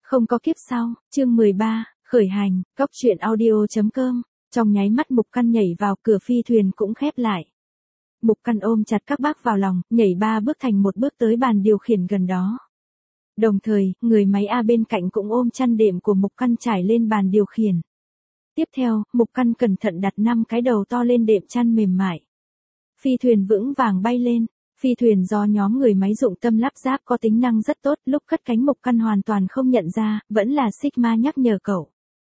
Không có kiếp sau, chương 13, khởi hành, góc truyện audio.com, trong nháy mắt Mục Căn nhảy vào, cửa phi thuyền cũng khép lại. Mục Căn ôm chặt các bác vào lòng, nhảy 3 bước thành một bước tới bàn điều khiển gần đó. Đồng thời, người máy A bên cạnh cũng ôm chăn đệm của Mục Căn trải lên bàn điều khiển. Tiếp theo, Mục Căn cẩn thận đặt 5 cái đầu to lên đệm chăn mềm mại. Phi thuyền vững vàng bay lên. Phi thuyền do nhóm người máy dụng tâm lắp ráp có tính năng rất tốt, lúc cất cánh Mục Căn hoàn toàn không nhận ra, vẫn là Sigma nhắc nhở cậu.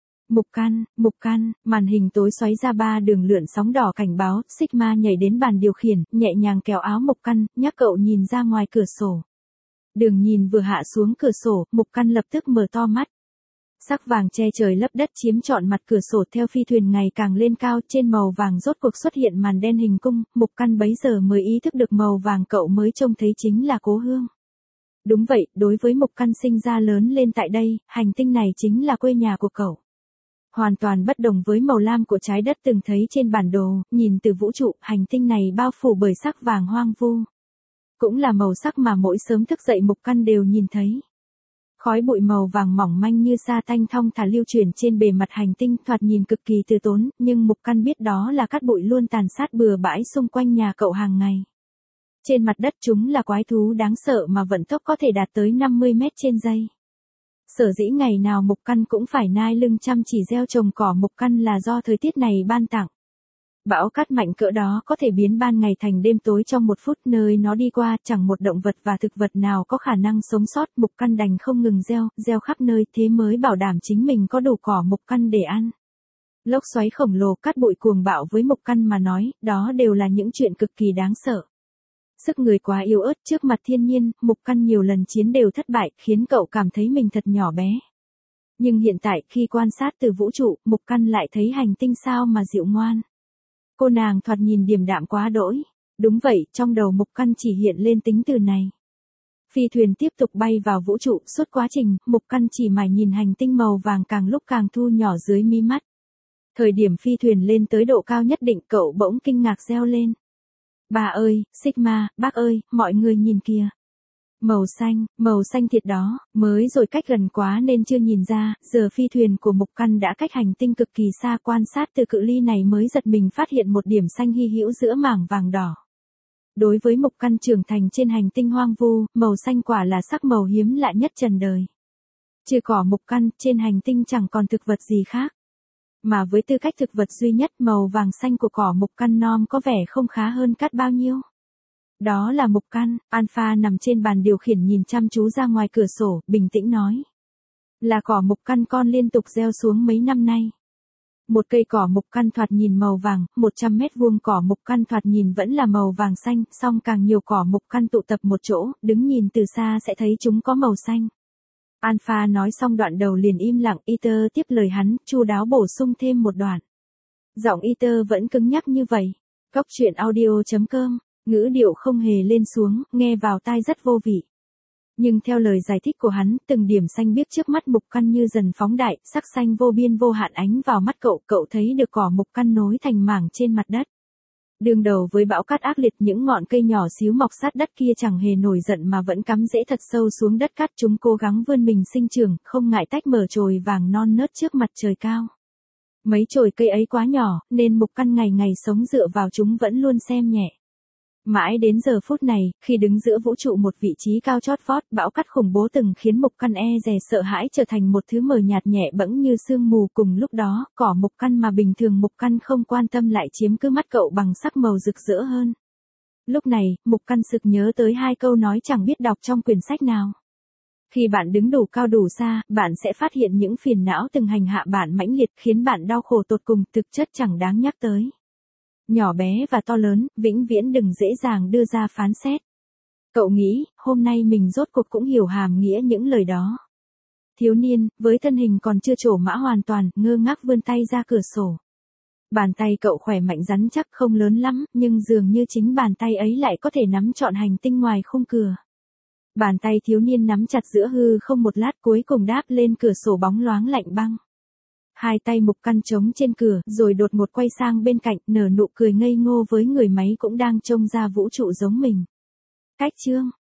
Mục Căn, màn hình tối xoáy ra 3 đường lượn sóng đỏ cảnh báo, Sigma nhảy đến bàn điều khiển, nhẹ nhàng kéo áo Mục Căn, nhắc cậu nhìn ra ngoài cửa sổ. Đường nhìn vừa hạ xuống cửa sổ, Mục Căn lập tức mở to mắt. Sắc vàng che trời lấp đất chiếm trọn mặt cửa sổ, theo phi thuyền ngày càng lên cao, trên màu vàng rốt cuộc xuất hiện màn đen hình cung, Mục Căn bấy giờ mới ý thức được màu vàng cậu mới trông thấy chính là cố hương. Đúng vậy, đối với Mục Căn sinh ra lớn lên tại đây, hành tinh này chính là quê nhà của cậu. Hoàn toàn bất đồng với màu lam của trái đất từng thấy trên bản đồ, nhìn từ vũ trụ, hành tinh này bao phủ bởi sắc vàng hoang vu. Cũng là màu sắc mà mỗi sớm thức dậy Mục Căn đều nhìn thấy. Khói bụi màu vàng mỏng manh như sa tanh thong thả lưu chuyển trên bề mặt hành tinh, thoạt nhìn cực kỳ từ tốn, nhưng Mục Căn biết đó là cát bụi luôn tàn sát bừa bãi xung quanh nhà cậu hàng ngày. Trên mặt đất chúng là quái thú đáng sợ mà vận tốc có thể đạt tới 50 mét trên giây. Sở dĩ ngày nào Mục Căn cũng phải nai lưng chăm chỉ gieo trồng cỏ Mục Căn là do thời tiết này ban tặng. Bão cát mạnh cỡ đó có thể biến ban ngày thành đêm tối trong 1 phút, nơi nó đi qua chẳng một động vật và thực vật nào có khả năng sống sót. Mục Căn đành không ngừng gieo khắp nơi, thế mới bảo đảm chính mình có đủ cỏ Mục Căn để ăn. Lốc xoáy khổng lồ, cát bụi cuồng bạo với Mục Căn mà nói, đó đều là những chuyện cực kỳ đáng sợ. Sức người quá yếu ớt trước mặt thiên nhiên, Mục Căn nhiều lần chiến đều thất bại, khiến cậu cảm thấy mình thật nhỏ bé. Nhưng hiện tại khi quan sát từ vũ trụ, Mục Căn lại thấy hành tinh sao mà dịu ngoan. Cô nàng thoạt nhìn điềm đạm quá đỗi. Đúng vậy, trong đầu Mục Căn chỉ hiện lên tính từ này. Phi thuyền tiếp tục bay vào vũ trụ, suốt quá trình, Mục Căn chỉ mải nhìn hành tinh màu vàng càng lúc càng thu nhỏ dưới mi mắt. Thời điểm phi thuyền lên tới độ cao nhất định, cậu bỗng kinh ngạc reo lên. Bà ơi, Sigma, bác ơi, mọi người nhìn kìa. Màu xanh thiệt đó, mới rồi cách gần quá nên chưa nhìn ra, giờ phi thuyền của Mục Căn đã cách hành tinh cực kỳ xa, quan sát từ cự ly này mới giật mình phát hiện một điểm xanh hy hữu giữa mảng vàng đỏ. Đối với Mục Căn trưởng thành trên hành tinh hoang vu, màu xanh quả là sắc màu hiếm lạ nhất trần đời. Trừ cỏ Mục Căn, trên hành tinh chẳng còn thực vật gì khác. Mà với tư cách thực vật duy nhất, màu vàng xanh của cỏ Mục Căn non có vẻ không khá hơn cát bao nhiêu. Đó là Mục Căn. Alpha nằm trên bàn điều khiển nhìn chăm chú ra ngoài cửa sổ, bình tĩnh nói. Là cỏ Mục Căn con liên tục gieo xuống mấy năm nay. Một cây cỏ Mục Căn thoạt nhìn màu vàng, 100 mét vuông cỏ Mục Căn thoạt nhìn vẫn là màu vàng xanh, song càng nhiều cỏ Mục Căn tụ tập một chỗ, đứng nhìn từ xa sẽ thấy chúng có màu xanh. Alpha nói xong đoạn đầu liền im lặng, Ether tiếp lời hắn, chu đáo bổ sung thêm một đoạn. Giọng Ether vẫn cứng nhắc như vậy. Góc truyện audio.com, ngữ điệu không hề lên xuống, nghe vào tai rất vô vị. Nhưng theo lời giải thích của hắn, từng điểm xanh biếc trước mắt Mục Căn như dần phóng đại, sắc xanh vô biên vô hạn ánh vào mắt cậu thấy được cỏ Mục Căn nối thành mảng trên mặt đất. Đương đầu với bão cát ác liệt, những ngọn cây nhỏ xíu mọc sát đất kia chẳng hề nổi giận mà vẫn cắm rễ thật sâu xuống đất cát, chúng cố gắng vươn mình sinh trưởng, không ngại tách mở chồi vàng non nớt trước mặt trời cao. Mấy chồi cây ấy quá nhỏ, nên Mục Căn ngày ngày sống dựa vào chúng vẫn luôn xem nhẹ. Mãi đến giờ phút này, khi đứng giữa vũ trụ một vị trí cao chót vót, bão cát khủng bố từng khiến Mục Căn dè sợ hãi trở thành một thứ mờ nhạt nhẹ bẫng như sương mù. Cùng lúc đó, cỏ Mục Căn mà bình thường Mục Căn không quan tâm lại chiếm cứ mắt cậu bằng sắc màu rực rỡ hơn. Lúc này, Mục Căn sực nhớ tới 2 câu nói chẳng biết đọc trong quyển sách nào. Khi bạn đứng đủ cao đủ xa, bạn sẽ phát hiện những phiền não từng hành hạ bạn mãnh liệt, khiến bạn đau khổ tột cùng, thực chất chẳng đáng nhắc tới. Nhỏ bé và to lớn, vĩnh viễn đừng dễ dàng đưa ra phán xét. Cậu nghĩ, hôm nay mình rốt cuộc cũng hiểu hàm nghĩa những lời đó. Thiếu niên, với thân hình còn chưa trổ mã hoàn toàn, ngơ ngác vươn tay ra cửa sổ. Bàn tay cậu khỏe mạnh rắn chắc, không lớn lắm, nhưng dường như chính bàn tay ấy lại có thể nắm trọn hành tinh ngoài khung cửa. Bàn tay thiếu niên nắm chặt giữa hư không một lát, cuối cùng đáp lên cửa sổ bóng loáng lạnh băng. 2 tay Mục Căn trống trên cửa, rồi đột ngột quay sang bên cạnh, nở nụ cười ngây ngô với người máy cũng đang trông ra vũ trụ giống mình. Cách chương